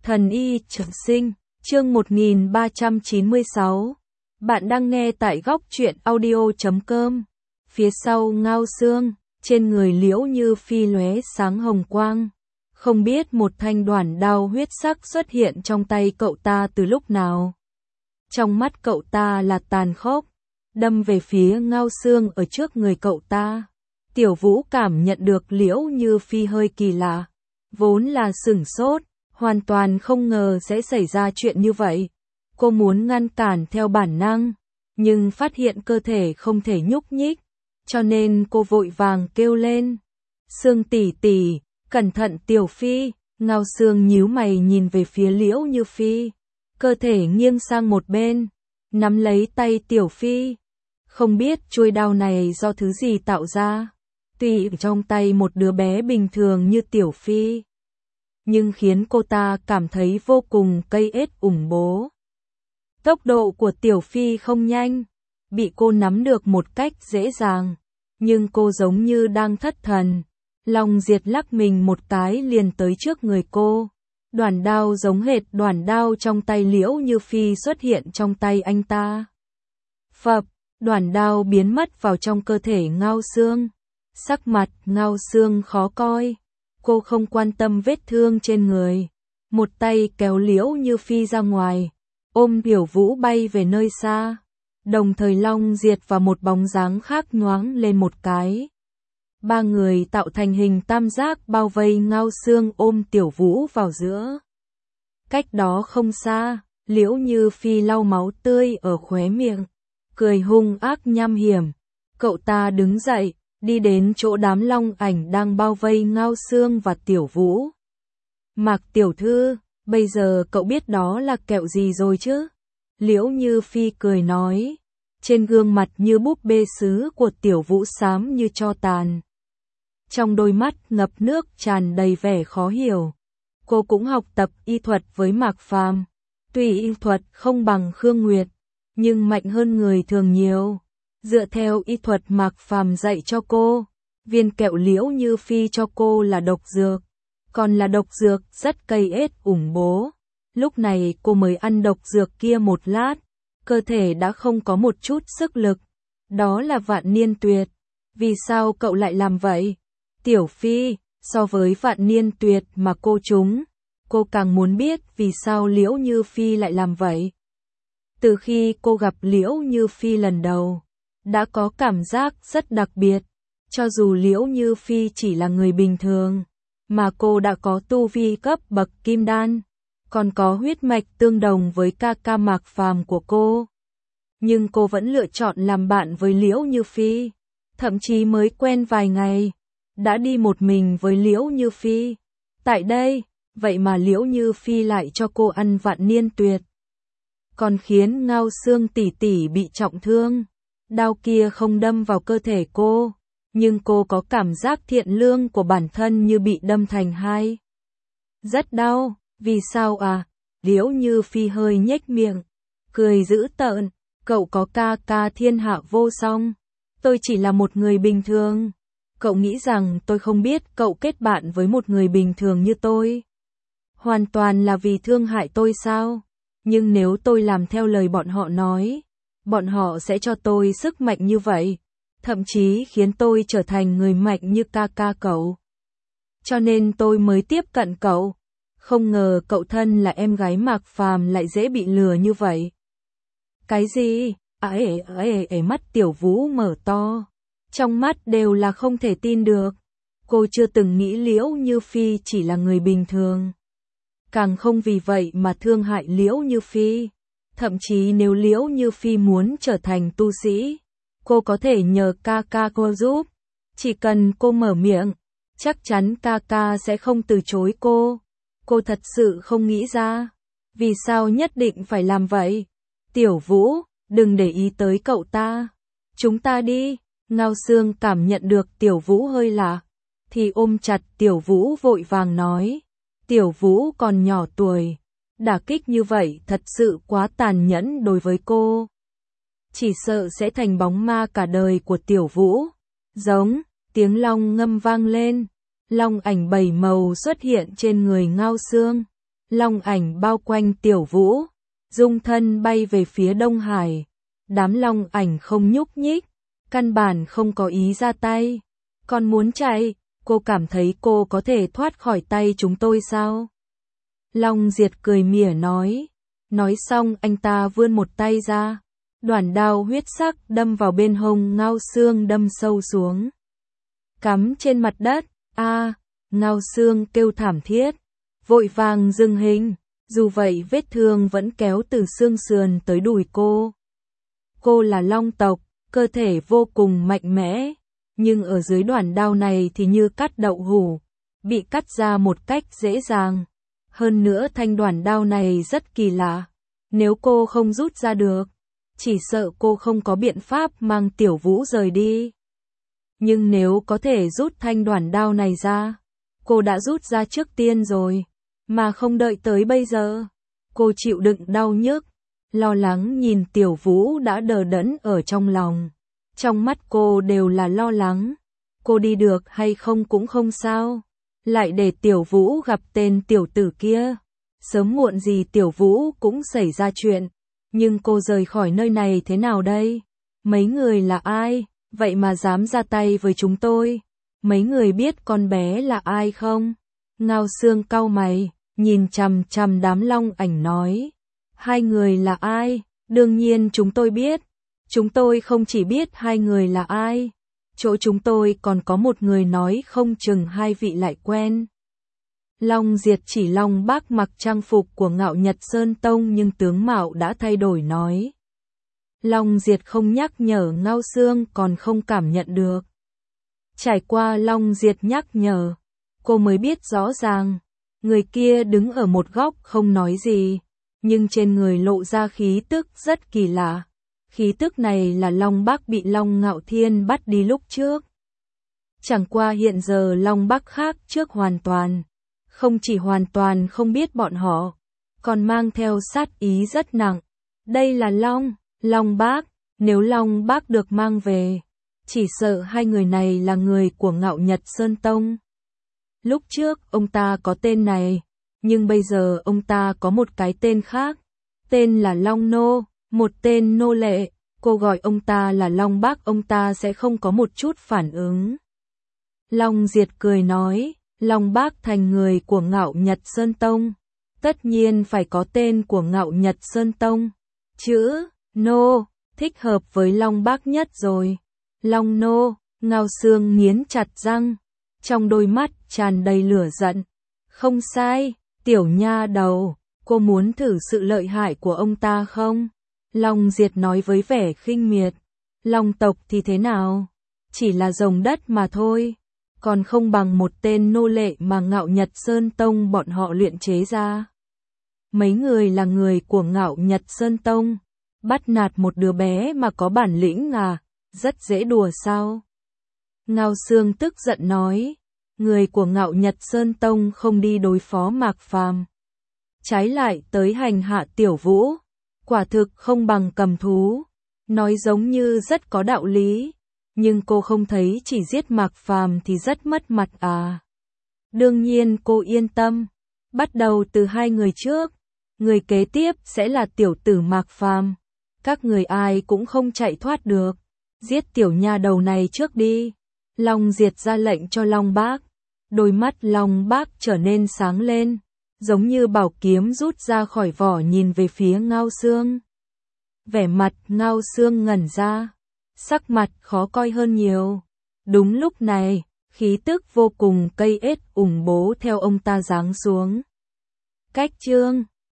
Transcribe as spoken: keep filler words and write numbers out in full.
Thần y trường sinh, chương một nghìn ba trăm chín mươi sáu. Bạn đang nghe tại góc truyện audio chấm com. Phía sau Ngao Xương, trên người Liễu Như Phi lóe sáng hồng quang. Không biết một thanh đoản đao huyết sắc xuất hiện trong tay cậu ta từ lúc nào. Trong mắt cậu ta là tàn khốc, đâm về phía Ngao Xương ở trước người cậu ta. Tiểu Vũ cảm nhận được Liễu Như Phi hơi kỳ lạ, vốn là sửng sốt, hoàn toàn không ngờ sẽ xảy ra chuyện như vậy. Cô muốn ngăn cản theo bản năng, nhưng phát hiện cơ thể không thể nhúc nhích, cho nên cô vội vàng kêu lên. Xương tỷ tỷ, cẩn thận Tiểu Phi. Ngao Xương nhíu mày nhìn về phía Liễu Như Phi, cơ thể nghiêng sang một bên, nắm lấy tay Tiểu Phi. Không biết chuôi đao này do thứ gì tạo ra, tuy trong tay một đứa bé bình thường như Tiểu Phi, nhưng khiến cô ta cảm thấy vô cùng cây ết ủng bố. Tốc độ của Tiểu Phi không nhanh, bị cô nắm được một cách dễ dàng, nhưng cô giống như đang thất thần. Long Diệt lắc mình một cái liền tới trước người cô. Đoản đao giống hệt đoản đao trong tay Liễu Như Phi xuất hiện trong tay anh ta. Phập, đoản đao biến mất vào trong cơ thể Ngao Xương. Sắc mặt Ngao Xương khó coi. Cô không quan tâm vết thương trên người, một tay kéo Liễu Như Phi ra ngoài, ôm Tiểu Vũ bay về nơi xa. Đồng thời Long Diệt và một bóng dáng khác nhoáng lên một cái. Ba người tạo thành hình tam giác bao vây Ngao Xương ôm Tiểu Vũ vào giữa. Cách đó không xa, Liễu Như Phi lau máu tươi ở khóe miệng, cười hung ác nham hiểm. Cậu ta đứng dậy, đi đến chỗ đám long ảnh đang bao vây Ngao Xương và Tiểu Vũ. Mạc tiểu thư, bây giờ cậu biết đó là kẹo gì rồi chứ? Liễu Như Phi cười nói, trên gương mặt như búp bê sứ của Tiểu Vũ xám như tro tàn. Trong đôi mắt ngập nước tràn đầy vẻ khó hiểu. Cô cũng học tập y thuật với Mạc Phàm, tuy y thuật không bằng Khương Nguyệt, nhưng mạnh hơn người thường nhiều. Dựa theo y thuật Mạc Phàm dạy cho cô, viên kẹo Liễu Như Phi cho cô là độc dược, còn là độc dược rất cây ết ủng bố. Lúc này cô mới ăn độc dược kia một lát, cơ thể đã không có một chút sức lực. Đó là Vạn Niên Tuyệt. Vì sao cậu lại làm vậy? Tiểu Phi, so với Vạn Niên Tuyệt mà cô trúng, cô càng muốn biết vì sao Liễu Như Phi lại làm vậy. Từ khi cô gặp Liễu Như Phi lần đầu, đã có cảm giác rất đặc biệt. Cho dù Liễu Như Phi chỉ là người bình thường, mà cô đã có tu vi cấp bậc kim đan, còn có huyết mạch tương đồng với ca ca Mạc Phàm của cô. Nhưng cô vẫn lựa chọn làm bạn với Liễu Như Phi, thậm chí mới quen vài ngày, đã đi một mình với Liễu Như Phi. Tại đây, vậy mà Liễu Như Phi lại cho cô ăn Vạn Niên Tuyệt, còn khiến Ngao Xương tỷ tỷ bị trọng thương. Đao kia không đâm vào cơ thể cô, nhưng cô có cảm giác thiện lương của bản thân như bị đâm thành hai. Rất đau, vì sao à? Liễu Như Phi hơi nhếch miệng, cười dữ tợn, cậu có ca ca thiên hạ vô song, tôi chỉ là một người bình thường. Cậu nghĩ rằng tôi không biết cậu kết bạn với một người bình thường như tôi? Hoàn toàn là vì thương hại tôi sao? Nhưng nếu tôi làm theo lời bọn họ nói, bọn họ sẽ cho tôi sức mạnh như vậy, thậm chí khiến tôi trở thành người mạnh như ca ca cậu. Cho nên tôi mới tiếp cận cậu. Không ngờ cậu thân là em gái Mạc Phàm lại dễ bị lừa như vậy. Cái gì? Ấy ấy ấy, mắt Tiểu Vũ mở to, trong mắt đều là không thể tin được. Cô chưa từng nghĩ Liễu Như Phi chỉ là người bình thường, càng không vì vậy mà thương hại Liễu Như Phi. Thậm chí nếu Liễu Như Phi muốn trở thành tu sĩ, cô có thể nhờ ca ca cô giúp. Chỉ cần cô mở miệng, chắc chắn ca ca sẽ không từ chối cô. Cô thật sự không nghĩ ra, vì sao nhất định phải làm vậy. Tiểu Vũ, đừng để ý tới cậu ta, chúng ta đi. Ngao Xương cảm nhận được Tiểu Vũ hơi lạ, thì ôm chặt Tiểu Vũ vội vàng nói. Tiểu Vũ còn nhỏ tuổi, đả kích như vậy thật sự quá tàn nhẫn đối với cô. Chỉ sợ sẽ thành bóng ma cả đời của Tiểu Vũ. Giống, tiếng long ngâm vang lên, long ảnh bảy màu xuất hiện trên người Ngao Xương. long ảnh bao quanh Tiểu Vũ, dung thân bay về phía Đông Hải. Đám long ảnh không nhúc nhích, căn bản không có ý ra tay. Còn muốn chạy, cô cảm thấy cô có thể thoát khỏi tay chúng tôi sao? Long Diệt cười mỉa nói. Nói xong anh ta vươn một tay ra. Đoản đao huyết sắc đâm vào bên hông Ngao Xương, đâm sâu xuống. Cắm trên mặt đất. A, à, Ngao Xương kêu thảm thiết, vội vàng dừng hình. Dù vậy vết thương vẫn kéo từ xương sườn tới đùi cô. Cô là long tộc, cơ thể vô cùng mạnh mẽ, nhưng ở dưới đoản đao này thì như cắt đậu hũ, bị cắt ra một cách dễ dàng. Hơn nữa thanh đoản đao này rất kỳ lạ, nếu cô không rút ra được, chỉ sợ cô không có biện pháp mang Tiểu Vũ rời đi. Nhưng nếu có thể rút thanh đoản đao này ra, cô đã rút ra trước tiên rồi, mà không đợi tới bây giờ. Cô chịu đựng đau nhức, lo lắng nhìn Tiểu Vũ đã đờ đẫn ở trong lòng. Trong mắt cô đều là lo lắng. Cô đi được hay không cũng không sao, lại để Tiểu Vũ gặp tên tiểu tử kia. Sớm muộn gì Tiểu Vũ cũng xảy ra chuyện. Nhưng cô rời khỏi nơi này thế nào đây? Mấy người là ai, vậy mà dám ra tay với chúng tôi? Mấy người biết con bé là ai không? Ngao Xương cau mày, nhìn chằm chằm đám long ảnh nói. Hai người là ai? Đương nhiên chúng tôi biết. Chúng tôi không chỉ biết hai người là ai. Chỗ chúng tôi còn có một người nói không chừng hai vị lại quen. Long Diệt chỉ Long Bác mặc trang phục của Ngạo Nhật Sơn Tông nhưng tướng mạo đã thay đổi nói. Long Diệt không nhắc nhở Ngao Xương còn không cảm nhận được. Trải qua Long Diệt nhắc nhở, cô mới biết rõ ràng. Người kia đứng ở một góc không nói gì, nhưng trên người lộ ra khí tức rất kỳ lạ. Khí tức này là Long Bác bị Long Ngạo Thiên bắt đi lúc trước. Chẳng qua hiện giờ Long Bác khác trước hoàn toàn. Không chỉ hoàn toàn không biết bọn họ, còn mang theo sát ý rất nặng. Đây là Long, Long Bác, nếu Long Bác được mang về, chỉ sợ hai người này là người của Ngạo Nhật Sơn Tông. Lúc trước ông ta có tên này, nhưng bây giờ ông ta có một cái tên khác, tên là Long Nô, một tên nô lệ. Cô gọi ông ta là Long Bác, ông ta sẽ không có một chút phản ứng. Long Diệt cười nói, Long Bác thành người của Ngạo Nhật Sơn Tông, tất nhiên phải có tên của Ngạo Nhật Sơn Tông. Chữ Nô thích hợp với Long Bác nhất rồi. Long Nô, Ngao Xương nghiến chặt răng, trong đôi mắt tràn đầy lửa giận. Không sai, tiểu nha đầu, cô muốn thử sự lợi hại của ông ta không? Long Diệt nói với vẻ khinh miệt. Long tộc thì thế nào? Chỉ là rồng đất mà thôi, còn không bằng một tên nô lệ mà Ngạo Nhật Sơn Tông bọn họ luyện chế ra. Mấy người là người của Ngạo Nhật Sơn Tông, bắt nạt một đứa bé mà có bản lĩnh à, rất dễ đùa sao? Ngao Xương tức giận nói, người của Ngạo Nhật Sơn Tông không đi đối phó Mạc Phàm, trái lại tới hành hạ Tiểu Vũ, quả thực không bằng cầm thú. Nói giống như rất có đạo lý, nhưng cô không thấy chỉ giết Mạc Phàm thì rất mất mặt à? Đương nhiên cô yên tâm, bắt đầu từ hai người trước, người kế tiếp sẽ là tiểu tử Mạc Phàm. Các người ai cũng không chạy thoát được, giết tiểu nha đầu này trước đi. Long Diệt ra lệnh cho Long Bác, đôi mắt Long Bác trở nên sáng lên, giống như bảo kiếm rút ra khỏi vỏ nhìn về phía Ngao Xương. Vẻ mặt Ngao Xương ngẩn ra, sắc mặt khó coi hơn nhiều. Đúng lúc này, khí tức vô cùng cây ết ủng bố theo ông ta giáng xuống. Cách chương